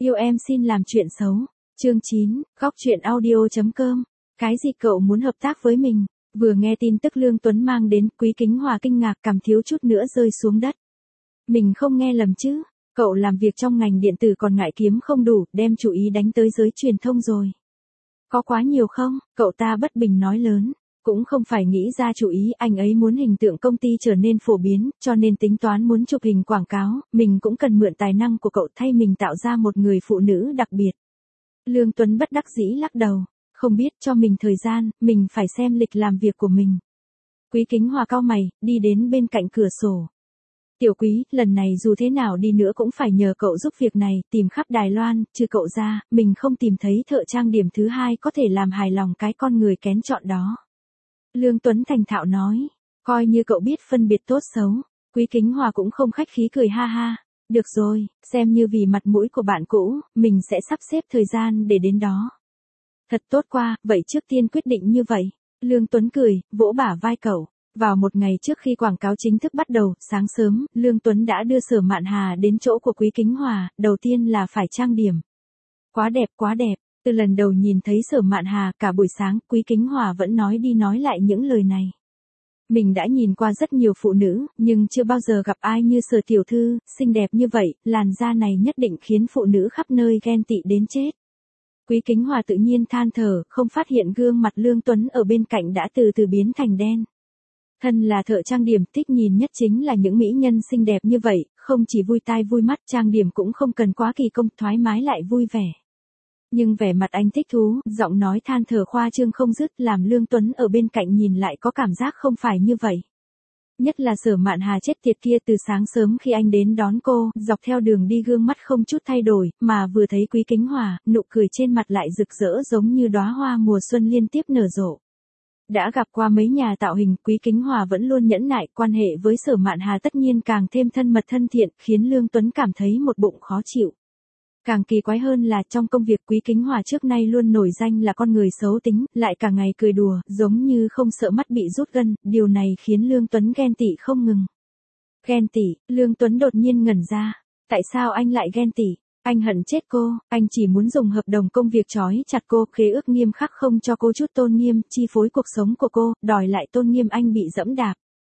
Yêu em xin làm chuyện xấu. Chương 9, góc truyện audio.com. Cái gì cậu muốn hợp tác với mình? Vừa nghe tin tức Lương Tuấn mang đến, Quý Kính Hòa kinh ngạc, cằm thiếu chút nữa rơi xuống đất. Mình không nghe lầm chứ? Cậu làm việc trong ngành điện tử còn ngại kiếm không đủ, đem chủ ý đánh tới giới truyền thông rồi. Có quá nhiều không? Cậu ta bất bình nói lớn. Cũng không phải nghĩ ra chủ ý, anh ấy muốn hình tượng công ty trở nên phổ biến, cho nên tính toán muốn chụp hình quảng cáo, mình cũng cần mượn tài năng của cậu thay mình tạo ra một người phụ nữ đặc biệt. Lương Tuấn bất đắc dĩ lắc đầu, không biết, cho mình thời gian, mình phải xem lịch làm việc của mình. Quý Kính Hòa cau mày, đi đến bên cạnh cửa sổ. Tiểu Quý, lần này dù thế nào đi nữa cũng phải nhờ cậu giúp việc này, tìm khắp Đài Loan, trừ cậu ra, mình không tìm thấy thợ trang điểm thứ hai có thể làm hài lòng cái con người kén chọn đó. Lương Tuấn thành thạo nói, coi như cậu biết phân biệt tốt xấu. Quý Kính Hòa cũng không khách khí cười ha ha, được rồi, xem như vì mặt mũi của bạn cũ, mình sẽ sắp xếp thời gian để đến đó. Thật tốt quá, vậy trước tiên quyết định như vậy. Lương Tuấn cười, vỗ bả vai cậu. Vào một ngày trước khi quảng cáo chính thức bắt đầu, sáng sớm, Lương Tuấn đã đưa Sở Mạn Hà đến chỗ của Quý Kính Hòa, đầu tiên là phải trang điểm. Quá đẹp, quá đẹp. Từ lần đầu nhìn thấy Sở Mạn Hà, cả buổi sáng, Quý Kính Hòa vẫn nói đi nói lại những lời này. Mình đã nhìn qua rất nhiều phụ nữ, nhưng chưa bao giờ gặp ai như Sở tiểu thư, xinh đẹp như vậy, làn da này nhất định khiến phụ nữ khắp nơi ghen tị đến chết. Quý Kính Hòa tự nhiên than thở, không phát hiện gương mặt Lương Tuấn ở bên cạnh đã từ từ biến thành đen. Thân là thợ trang điểm, thích nhìn nhất chính là những mỹ nhân xinh đẹp như vậy, không chỉ vui tai vui mắt, trang điểm cũng không cần quá kỳ công, thoải mái lại vui vẻ. Nhưng vẻ mặt anh thích thú, giọng nói than thở khoa trương không dứt, làm Lương Tuấn ở bên cạnh nhìn lại có cảm giác không phải như vậy. Nhất là Sở Mạn Hà chết tiệt kia, từ sáng sớm khi anh đến đón cô, dọc theo đường đi gương mắt không chút thay đổi, mà vừa thấy Quý Kính Hòa, nụ cười trên mặt lại rực rỡ giống như đóa hoa mùa xuân liên tiếp nở rộ. Đã gặp qua mấy nhà tạo hình, Quý Kính Hòa vẫn luôn nhẫn nại, quan hệ với Sở Mạn Hà tất nhiên càng thêm thân mật thân thiện, khiến Lương Tuấn cảm thấy một bụng khó chịu. Càng kỳ quái hơn là trong công việc, Quý Kính Hòa trước nay luôn nổi danh là con người xấu tính, lại cả ngày cười đùa, giống như không sợ mắt bị rút gân, điều này khiến Lương Tuấn ghen tị không ngừng. Ghen tị? Lương Tuấn đột nhiên ngẩn ra. Tại sao anh lại ghen tị? Anh hận chết cô, anh chỉ muốn dùng hợp đồng công việc trói chặt cô, khế ước nghiêm khắc không cho cô chút tôn nghiêm, chi phối cuộc sống của cô, đòi lại tôn nghiêm anh bị dẫm đạp.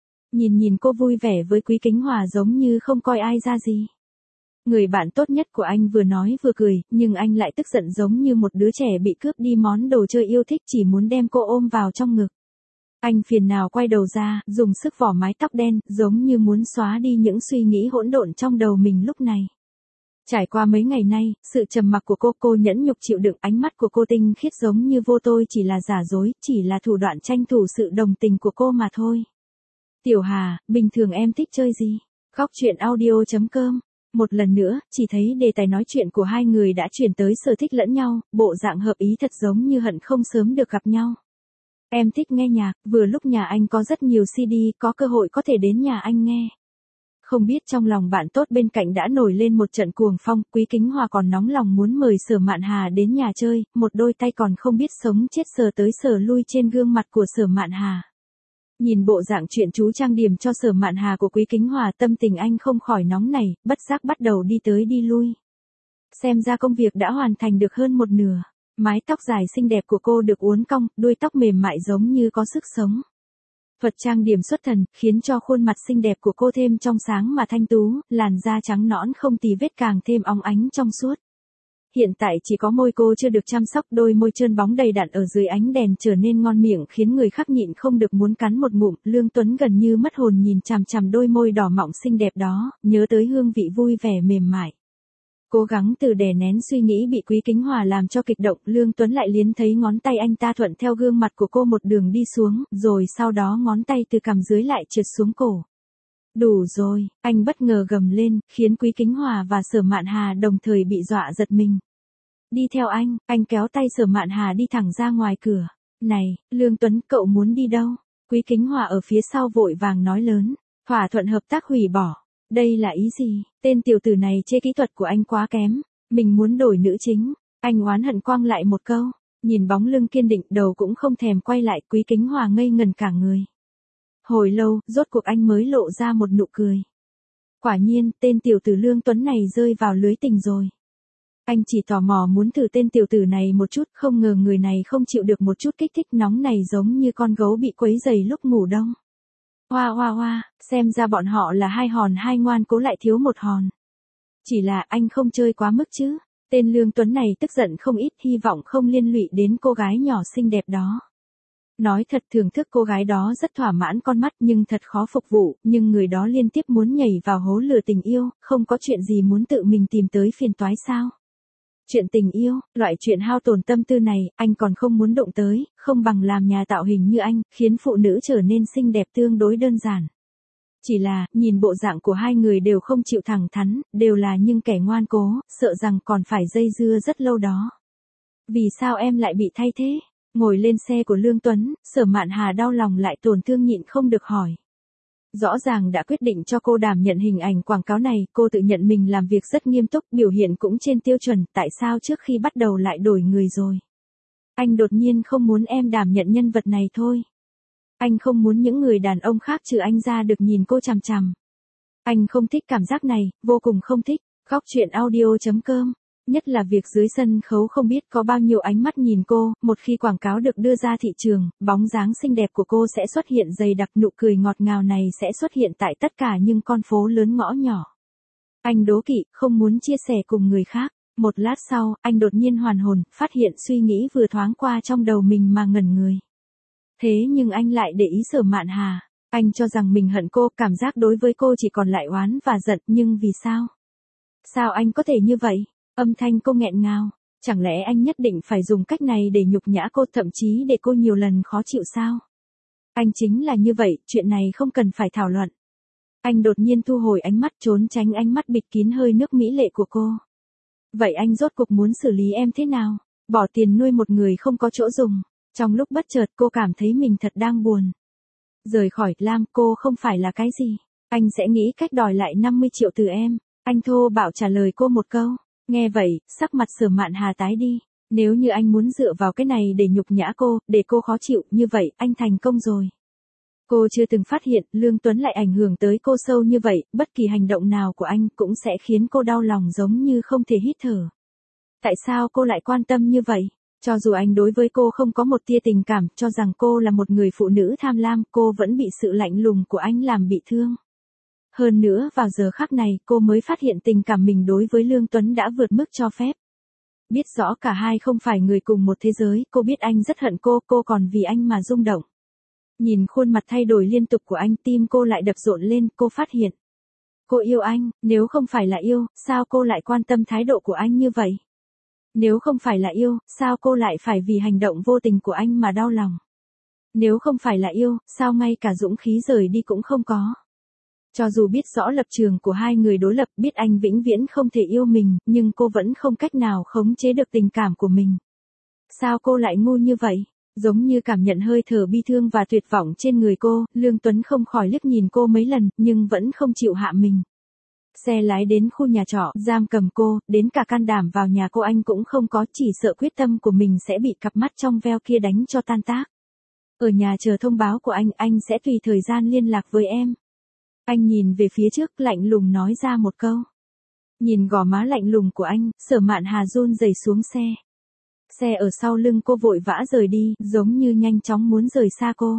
Nhìn cô vui vẻ với Quý Kính Hòa giống như không coi ai ra gì. Người bạn tốt nhất của anh vừa nói vừa cười, nhưng anh lại tức giận giống như một đứa trẻ bị cướp đi món đồ chơi yêu thích, chỉ muốn đem cô ôm vào trong ngực. Anh phiền nào quay đầu ra, dùng sức vỏ mái tóc đen, giống như muốn xóa đi những suy nghĩ hỗn độn trong đầu mình lúc này. Trải qua mấy ngày nay, sự trầm mặc của cô nhẫn nhục chịu đựng, ánh mắt của cô tinh khiết giống như vô tôi chỉ là giả dối, chỉ là thủ đoạn tranh thủ sự đồng tình của cô mà thôi. Tiểu Hà, bình thường em thích chơi gì? Góc truyện audio.com. Một lần nữa, chỉ thấy đề tài nói chuyện của hai người đã chuyển tới sở thích lẫn nhau, bộ dạng hợp ý thật giống như hận không sớm được gặp nhau. Em thích nghe nhạc, vừa lúc nhà anh có rất nhiều CD, có cơ hội có thể đến nhà anh nghe. Không biết trong lòng bạn tốt bên cạnh đã nổi lên một trận cuồng phong, Quý Kính Hòa còn nóng lòng muốn mời Sở Mạn Hà đến nhà chơi, một đôi tay còn không biết sống chết sờ tới sờ lui trên gương mặt của Sở Mạn Hà. Nhìn bộ dạng chuyện chú trang điểm cho Sở Mạn Hà của Quý Kính Hòa, tâm tình anh không khỏi nóng nảy, bất giác bắt đầu đi tới đi lui. Xem ra công việc đã hoàn thành được hơn một nửa. Mái tóc dài xinh đẹp của cô được uốn cong, đuôi tóc mềm mại giống như có sức sống. Thuật trang điểm xuất thần, khiến cho khuôn mặt xinh đẹp của cô thêm trong sáng mà thanh tú, làn da trắng nõn không tì vết càng thêm óng ánh trong suốt. Hiện tại chỉ có môi cô chưa được chăm sóc, đôi môi trơn bóng đầy đặn ở dưới ánh đèn trở nên ngon miệng khiến người khác nhịn không được muốn cắn một ngụm. Lương Tuấn gần như mất hồn nhìn chằm chằm đôi môi đỏ mọng xinh đẹp đó, nhớ tới hương vị vui vẻ mềm mại. Cố gắng từ đè nén suy nghĩ bị Quý Kính Hòa làm cho kịch động, Lương Tuấn lại liến thấy ngón tay anh ta thuận theo gương mặt của cô một đường đi xuống, rồi sau đó ngón tay từ cằm dưới lại trượt xuống cổ. Đủ rồi, anh bất ngờ gầm lên, khiến Quý Kính Hòa và Sở Mạn Hà đồng thời bị dọa giật mình. Đi theo anh kéo tay Sở Mạn Hà đi thẳng ra ngoài cửa. Này, Lương Tuấn, cậu muốn đi đâu? Quý Kính Hòa ở phía sau vội vàng nói lớn, thỏa thuận hợp tác hủy bỏ. Đây là ý gì? Tên tiểu tử này chê kỹ thuật của anh quá kém. Mình muốn đổi nữ chính. Anh oán hận quăng lại một câu. Nhìn bóng lưng kiên định, đầu cũng không thèm quay lại, Quý Kính Hòa ngây ngần cả người. Hồi lâu, rốt cuộc anh mới lộ ra một nụ cười. Quả nhiên, tên tiểu tử Lương Tuấn này rơi vào lưới tình rồi. Anh chỉ tò mò muốn thử tên tiểu tử này một chút, không ngờ người này không chịu được một chút kích thích nóng này, giống như con gấu bị quấy rầy lúc ngủ đông. Hoa hoa hoa, xem ra bọn họ là hai hòn hai ngoan cố lại thiếu một hòn. Chỉ là anh không chơi quá mức chứ. Tên Lương Tuấn này tức giận không ít, hy vọng không liên lụy đến cô gái nhỏ xinh đẹp đó. Nói thật, thưởng thức cô gái đó rất thỏa mãn con mắt nhưng thật khó phục vụ, nhưng người đó liên tiếp muốn nhảy vào hố lửa tình yêu, không có chuyện gì muốn tự mình tìm tới phiền toái sao? Chuyện tình yêu, loại chuyện hao tổn tâm tư này, anh còn không muốn động tới, không bằng làm nhà tạo hình như anh, khiến phụ nữ trở nên xinh đẹp tương đối đơn giản. Chỉ là, nhìn bộ dạng của hai người đều không chịu thẳng thắn, đều là những kẻ ngoan cố, sợ rằng còn phải dây dưa rất lâu đó. Vì sao em lại bị thay thế? Ngồi lên xe của Lương Tuấn, Sở Mạn Hà đau lòng lại tổn thương nhịn không được hỏi. Rõ ràng đã quyết định cho cô đảm nhận hình ảnh quảng cáo này, cô tự nhận mình làm việc rất nghiêm túc, biểu hiện cũng trên tiêu chuẩn, tại sao trước khi bắt đầu lại đổi người rồi? Anh đột nhiên không muốn em đảm nhận nhân vật này thôi. Anh không muốn những người đàn ông khác trừ anh ra được nhìn cô chằm chằm. Anh không thích cảm giác này, vô cùng không thích. Góc chuyện audio.com. Nhất là việc dưới sân khấu không biết có bao nhiêu ánh mắt nhìn cô, một khi quảng cáo được đưa ra thị trường, bóng dáng xinh đẹp của cô sẽ xuất hiện dày đặc, nụ cười ngọt ngào này sẽ xuất hiện tại tất cả những con phố lớn ngõ nhỏ. Anh đố kỵ, không muốn chia sẻ cùng người khác. Một lát sau, anh đột nhiên hoàn hồn, phát hiện suy nghĩ vừa thoáng qua trong đầu mình mà ngẩn người. Thế nhưng anh lại để ý Sở Mạn Hà. Anh cho rằng mình hận cô, cảm giác đối với cô chỉ còn lại oán và giận, nhưng vì sao? Sao anh có thể như vậy? Âm thanh cô nghẹn ngào. Chẳng lẽ anh nhất định phải dùng cách này để nhục nhã cô, thậm chí để cô nhiều lần khó chịu sao? Anh chính là như vậy, chuyện này không cần phải thảo luận. Anh đột nhiên thu hồi ánh mắt, trốn tránh ánh mắt bịt kín hơi nước mỹ lệ của cô. Vậy anh rốt cuộc muốn xử lý em thế nào? Bỏ tiền nuôi một người không có chỗ dùng. Trong lúc bất chợt cô cảm thấy mình thật đang buồn. Rời khỏi Lam, cô không phải là cái gì. Anh sẽ nghĩ cách đòi lại 50 triệu từ em. Anh thô bạo trả lời cô một câu. Nghe vậy, sắc mặt Sở Mạn Hà tái đi. Nếu như anh muốn dựa vào cái này để nhục nhã cô, để cô khó chịu, như vậy, anh thành công rồi. Cô chưa từng phát hiện, Lương Tuấn lại ảnh hưởng tới cô sâu như vậy, bất kỳ hành động nào của anh cũng sẽ khiến cô đau lòng giống như không thể hít thở. Tại sao cô lại quan tâm như vậy? Cho dù anh đối với cô không có một tia tình cảm, cho rằng cô là một người phụ nữ tham lam, cô vẫn bị sự lạnh lùng của anh làm bị thương. Hơn nữa, vào giờ khắc này, cô mới phát hiện tình cảm mình đối với Lương Tuấn đã vượt mức cho phép. Biết rõ cả hai không phải người cùng một thế giới, cô biết anh rất hận cô còn vì anh mà rung động. Nhìn khuôn mặt thay đổi liên tục của anh, tim cô lại đập rộn lên, cô phát hiện. Cô yêu anh, nếu không phải là yêu, sao cô lại quan tâm thái độ của anh như vậy? Nếu không phải là yêu, sao cô lại phải vì hành động vô tình của anh mà đau lòng? Nếu không phải là yêu, sao ngay cả dũng khí rời đi cũng không có? Cho dù biết rõ lập trường của hai người đối lập, biết anh vĩnh viễn không thể yêu mình, nhưng cô vẫn không cách nào khống chế được tình cảm của mình. Sao cô lại ngu như vậy? Giống như cảm nhận hơi thở bi thương và tuyệt vọng trên người cô, Lương Tuấn không khỏi liếc nhìn cô mấy lần, nhưng vẫn không chịu hạ mình. Xe lái đến khu nhà trọ, giam cầm cô, đến cả can đảm vào nhà cô anh cũng không có, chỉ sợ quyết tâm của mình sẽ bị cặp mắt trong veo kia đánh cho tan tác. Ở nhà chờ thông báo của anh sẽ tùy thời gian liên lạc với em. Anh nhìn về phía trước, lạnh lùng nói ra một câu. Nhìn gò má lạnh lùng của anh, Sở Mạn Hà run rẩy xuống xe. Xe ở sau lưng cô vội vã rời đi, giống như nhanh chóng muốn rời xa cô.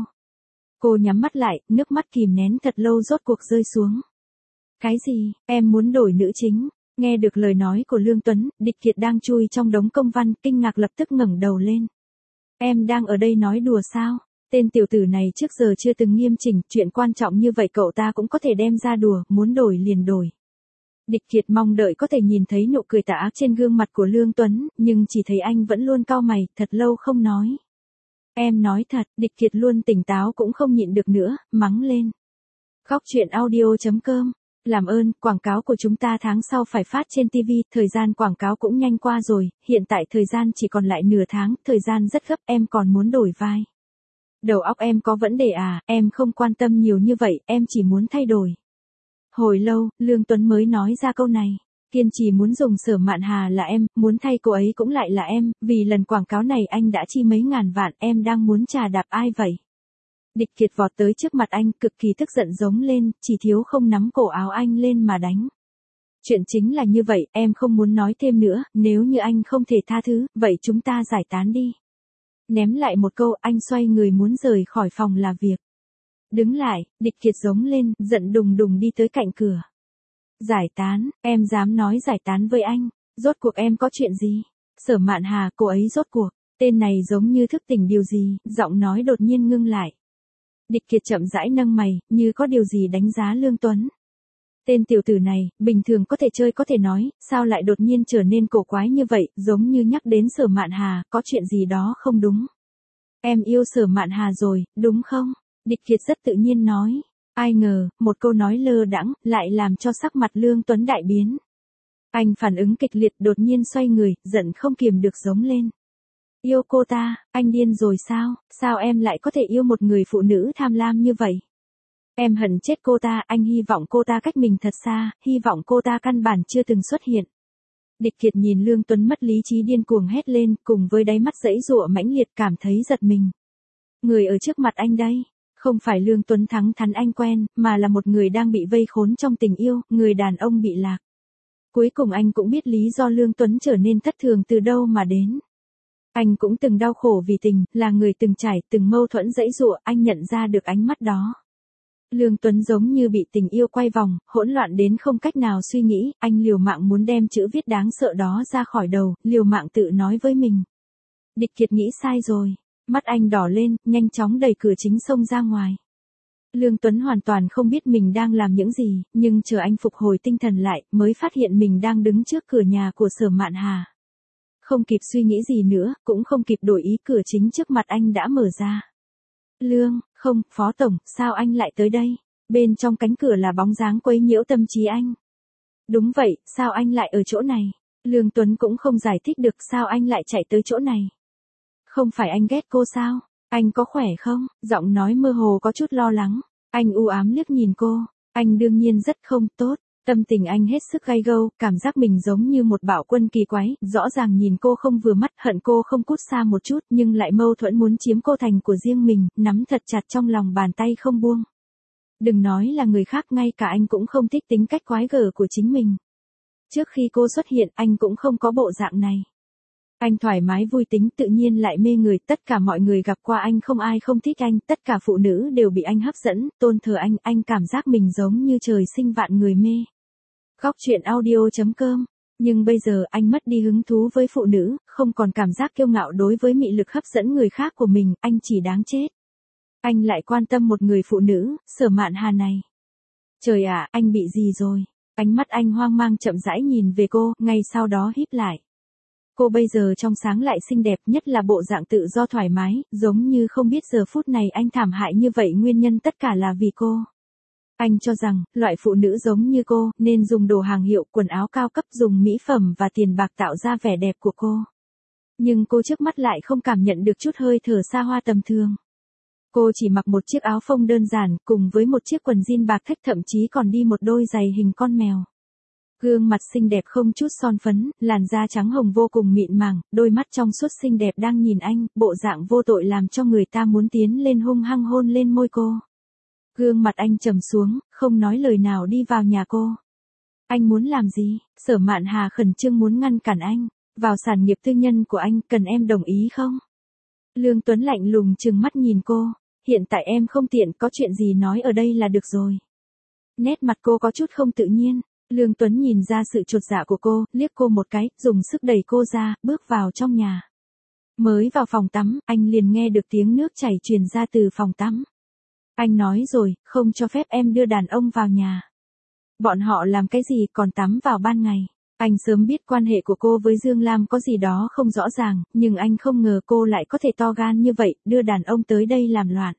Cô nhắm mắt lại, nước mắt kìm nén thật lâu rốt cuộc rơi xuống. Cái gì, em muốn đổi nữ chính? Nghe được lời nói của Lương Tuấn, Địch Kiệt đang chui trong đống công văn, kinh ngạc lập tức ngẩng đầu lên. Em đang ở đây nói đùa sao? Tên tiểu tử này trước giờ chưa từng nghiêm chỉnh, chuyện quan trọng như vậy cậu ta cũng có thể đem ra đùa, muốn đổi liền đổi. Địch Kiệt mong đợi có thể nhìn thấy nụ cười tà ác trên gương mặt của Lương Tuấn, nhưng chỉ thấy anh vẫn luôn cau mày, thật lâu không nói. Em nói thật, Địch Kiệt luôn tỉnh táo cũng không nhịn được nữa, mắng lên. Góc chuyện audio.com. Làm ơn, quảng cáo của chúng ta tháng sau phải phát trên TV, thời gian quảng cáo cũng nhanh qua rồi, hiện tại thời gian chỉ còn lại nửa tháng, thời gian rất gấp, em còn muốn đổi vai. Đầu óc em có vấn đề à, em không quan tâm nhiều như vậy, em chỉ muốn thay đổi. Hồi lâu, Lương Tuấn mới nói ra câu này. Kiên trì muốn dùng Sở Mạn Hà là em, muốn thay cô ấy cũng lại là em, vì lần quảng cáo này anh đã chi mấy ngàn vạn, em đang muốn trà đạp ai vậy? Địch Kiệt vọt tới trước mặt anh, cực kỳ tức giận giống lên, chỉ thiếu không nắm cổ áo anh lên mà đánh. Chuyện chính là như vậy, em không muốn nói thêm nữa, nếu như anh không thể tha thứ, vậy chúng ta giải tán đi. Ném lại một câu, anh xoay người muốn rời khỏi phòng làm việc. Đứng lại, Địch Kiệt giống lên, giận đùng đùng đi tới cạnh cửa. Giải tán, em dám nói giải tán với anh, rốt cuộc em có chuyện gì? Sở Mạn Hà, cô ấy rốt cuộc, tên này giống như thức tỉnh điều gì, giọng nói đột nhiên ngưng lại. Địch Kiệt chậm rãi nâng mày, như có điều gì đánh giá Lương Tuấn. Tên tiểu tử này, bình thường có thể chơi có thể nói, sao lại đột nhiên trở nên cổ quái như vậy, giống như nhắc đến Sở Mạn Hà, có chuyện gì đó không đúng. Em yêu Sở Mạn Hà rồi, đúng không? Địch Kiệt rất tự nhiên nói. Ai ngờ, một câu nói lơ đãng lại làm cho sắc mặt Lương Tuấn đại biến. Anh phản ứng kịch liệt đột nhiên xoay người, giận không kiềm được giống lên. Yêu cô ta, anh điên rồi sao? Sao em lại có thể yêu một người phụ nữ tham lam như vậy? Em hận chết cô ta, anh hy vọng cô ta cách mình thật xa, hy vọng cô ta căn bản chưa từng xuất hiện. Địch Kiệt nhìn Lương Tuấn mất lý trí điên cuồng hét lên, cùng với đáy mắt giãy giụa mãnh liệt cảm thấy giật mình. Người ở trước mặt anh đây, không phải Lương Tuấn thẳng thắn anh quen, mà là một người đang bị vây khốn trong tình yêu, người đàn ông bị lạc. Cuối cùng anh cũng biết lý do Lương Tuấn trở nên thất thường từ đâu mà đến. Anh cũng từng đau khổ vì tình, là người từng trải, từng mâu thuẫn giãy giụa, anh nhận ra được ánh mắt đó. Lương Tuấn giống như bị tình yêu quay vòng, hỗn loạn đến không cách nào suy nghĩ, anh liều mạng muốn đem chữ viết đáng sợ đó ra khỏi đầu, liều mạng tự nói với mình. Địch Kiệt nghĩ sai rồi, mắt anh đỏ lên, nhanh chóng đẩy cửa chính xông ra ngoài. Lương Tuấn hoàn toàn không biết mình đang làm những gì, nhưng chờ anh phục hồi tinh thần lại, mới phát hiện mình đang đứng trước cửa nhà của Sở Mạn Hà. Không kịp suy nghĩ gì nữa, cũng không kịp đổi ý, cửa chính trước mặt anh đã mở ra. Lương, không, Phó Tổng, sao anh lại tới đây? Bên trong cánh cửa là bóng dáng quấy nhiễu tâm trí anh. Đúng vậy, sao anh lại ở chỗ này? Lương Tuấn cũng không giải thích được sao anh lại chạy tới chỗ này. Không phải anh ghét cô sao? Anh có khỏe không? Giọng nói mơ hồ có chút lo lắng. Anh u ám liếc nhìn cô. Anh đương nhiên rất không tốt. Tâm tình anh hết sức gay gâu, cảm giác mình giống như một bạo quân kỳ quái, rõ ràng nhìn cô không vừa mắt, hận cô không cút xa một chút, nhưng lại mâu thuẫn muốn chiếm cô thành của riêng mình, nắm thật chặt trong lòng bàn tay không buông. Đừng nói là người khác, ngay cả anh cũng không thích tính cách quái gở của chính mình. Trước khi cô xuất hiện, anh cũng không có bộ dạng này. Anh thoải mái vui tính, tự nhiên lại mê người, tất cả mọi người gặp qua anh không ai không thích anh, tất cả phụ nữ đều bị anh hấp dẫn, tôn thờ anh cảm giác mình giống như trời sinh vạn người mê. Góc truyện audio.com. Nhưng bây giờ anh mất đi hứng thú với phụ nữ, không còn cảm giác kiêu ngạo đối với mị lực hấp dẫn người khác của mình, anh chỉ đáng chết. Anh lại quan tâm một người phụ nữ, Sở Mạn Hà này. Trời ạ, anh bị gì rồi? Ánh mắt anh hoang mang chậm rãi nhìn về cô, ngay sau đó híp lại. Cô bây giờ trong sáng lại xinh đẹp, nhất là bộ dạng tự do thoải mái, giống như không biết giờ phút này anh thảm hại như vậy nguyên nhân tất cả là vì cô. Anh cho rằng, loại phụ nữ giống như cô, nên dùng đồ hàng hiệu, quần áo cao cấp, dùng mỹ phẩm và tiền bạc tạo ra vẻ đẹp của cô. Nhưng cô trước mắt lại không cảm nhận được chút hơi thở xa hoa tầm thường. Cô chỉ mặc một chiếc áo phông đơn giản, cùng với một chiếc quần jean bạc thách, thậm chí còn đi một đôi giày hình con mèo. Gương mặt xinh đẹp không chút son phấn, làn da trắng hồng vô cùng mịn màng, đôi mắt trong suốt xinh đẹp đang nhìn anh, bộ dạng vô tội làm cho người ta muốn tiến lên hung hăng hôn lên môi cô. Gương mặt anh trầm xuống, không nói lời nào đi vào nhà cô. Anh muốn làm gì? Sở Mạn Hà khẩn trương muốn ngăn cản anh. Vào sản nghiệp tư nhân của anh, cần em đồng ý không? Lương Tuấn lạnh lùng trừng mắt nhìn cô. Hiện tại em không tiện, có chuyện gì nói ở đây là được rồi. Nét mặt cô có chút không tự nhiên. Lương Tuấn nhìn ra sự chột dạ của cô, liếc cô một cái, dùng sức đẩy cô ra, bước vào trong nhà. Mới vào phòng tắm, anh liền nghe được tiếng nước chảy truyền ra từ phòng tắm. Anh nói rồi, không cho phép em đưa đàn ông vào nhà. Bọn họ làm cái gì còn tắm vào ban ngày. Anh sớm biết quan hệ của cô với Dương Lam có gì đó không rõ ràng, nhưng anh không ngờ cô lại có thể to gan như vậy, đưa đàn ông tới đây làm loạn.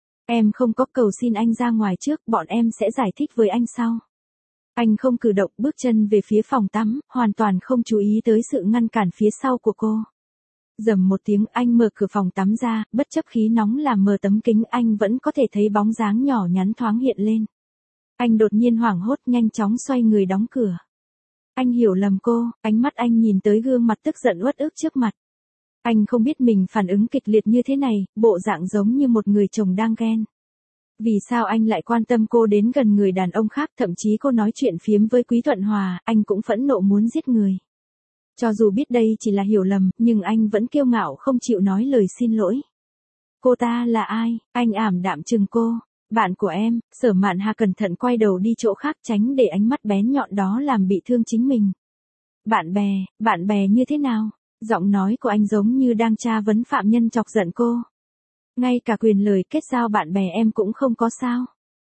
Em không có, cầu xin anh ra ngoài trước, bọn em sẽ giải thích với anh sau. Anh không cử động, bước chân về phía phòng tắm, hoàn toàn không chú ý tới sự ngăn cản phía sau của cô. Rầm một tiếng, anh mở cửa phòng tắm ra, bất chấp khí nóng làm mờ tấm kính, anh vẫn có thể thấy bóng dáng nhỏ nhắn thoáng hiện lên. Anh đột nhiên hoảng hốt, nhanh chóng xoay người đóng cửa. Anh hiểu lầm cô, ánh mắt anh nhìn tới gương mặt tức giận uất ức trước mặt. Anh không biết mình phản ứng kịch liệt như thế này, bộ dạng giống như một người chồng đang ghen. Vì sao anh lại quan tâm cô đến gần người đàn ông khác, thậm chí cô nói chuyện phiếm với Quý Thuận Hòa, anh cũng phẫn nộ muốn giết người. Cho dù biết đây chỉ là hiểu lầm, nhưng anh vẫn kiêu ngạo không chịu nói lời xin lỗi. Cô ta là ai? Anh ảm đạm chừng cô. Bạn của em. Sở Mạn Hà cẩn thận quay đầu đi chỗ khác tránh để ánh mắt bén nhọn đó làm bị thương chính mình. Bạn bè như thế nào? Giọng nói của anh giống như đang tra vấn phạm nhân chọc giận cô. Ngay cả quyền lời kết giao bạn bè em cũng không có sao?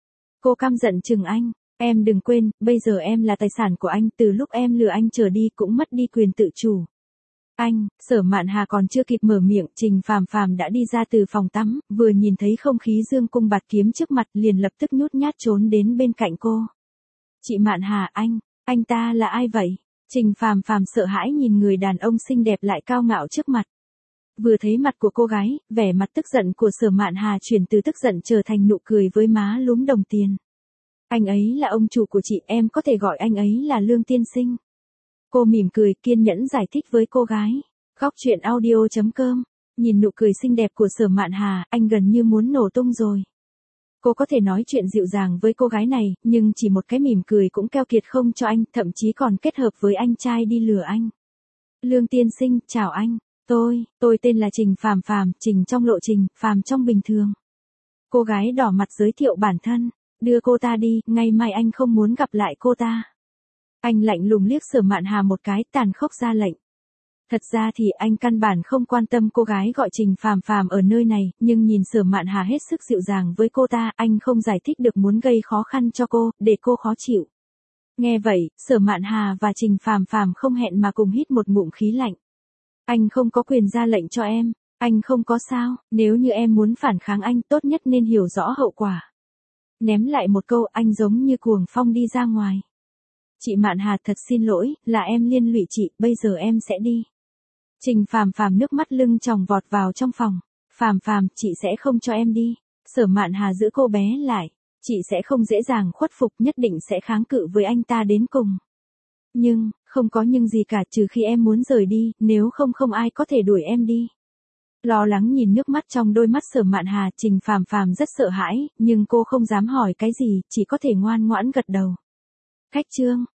Cô căm giận chừng anh. Em đừng quên, bây giờ em là tài sản của anh, từ lúc em lừa anh trở đi cũng mất đi quyền tự chủ. Anh, Sở Mạn Hà còn chưa kịp mở miệng, Trình Phàm Phàm đã đi ra từ phòng tắm, vừa nhìn thấy không khí dương cung bạt kiếm trước mặt liền lập tức nhút nhát trốn đến bên cạnh cô. Chị Mạn Hà, anh ta là ai vậy? Trình Phàm Phàm sợ hãi nhìn người đàn ông xinh đẹp lại cao ngạo trước mặt. Vừa thấy mặt của cô gái, vẻ mặt tức giận của Sở Mạn Hà chuyển từ tức giận trở thành nụ cười với má lúm đồng tiền. Anh ấy là ông chủ của chị, em có thể gọi anh ấy là Lương tiên sinh. Cô mỉm cười kiên nhẫn giải thích với cô gái. Góc truyện audio.com. Nhìn nụ cười xinh đẹp của Sở Mạn Hà, anh gần như muốn nổ tung rồi. Cô có thể nói chuyện dịu dàng với cô gái này, nhưng chỉ một cái mỉm cười cũng keo kiệt không cho anh, thậm chí còn kết hợp với anh trai đi lừa anh. Lương tiên sinh, chào anh. Tôi tên là Trình Phàm Phàm, Trình trong lộ trình, Phàm trong bình thường. Cô gái đỏ mặt giới thiệu bản thân. Đưa cô ta đi, ngày mai anh không muốn gặp lại cô ta. Anh lạnh lùng liếc Sở Mạn Hà một cái, tàn khốc ra lệnh. Thật ra thì anh căn bản không quan tâm cô gái gọi Trình Phàm Phàm ở nơi này, nhưng nhìn Sở Mạn Hà hết sức dịu dàng với cô ta, anh không giải thích được muốn gây khó khăn cho cô, để cô khó chịu. Nghe vậy, Sở Mạn Hà và Trình Phàm Phàm không hẹn mà cùng hít một ngụm khí lạnh. Anh không có quyền ra lệnh cho em, anh không có sao, nếu như em muốn phản kháng anh tốt nhất nên hiểu rõ hậu quả. Ném lại một câu, anh giống như cuồng phong đi ra ngoài. Chị Mạn Hà, thật xin lỗi, là em liên lụy chị, bây giờ em sẽ đi. Trình Phàm Phàm nước mắt lưng tròng vọt vào trong phòng. Phàm Phàm, chị sẽ không cho em đi. Sở Mạn Hà giữ cô bé lại. Chị sẽ không dễ dàng khuất phục, nhất định sẽ kháng cự với anh ta đến cùng. Nhưng, không có nhưng gì cả, trừ khi em muốn rời đi, nếu không ai có thể đuổi em đi. Lo lắng nhìn nước mắt trong đôi mắt Sở Mạn Hà, Trình Phàm Phàm rất sợ hãi, nhưng cô không dám hỏi cái gì, chỉ có thể ngoan ngoãn gật đầu. Khách chương.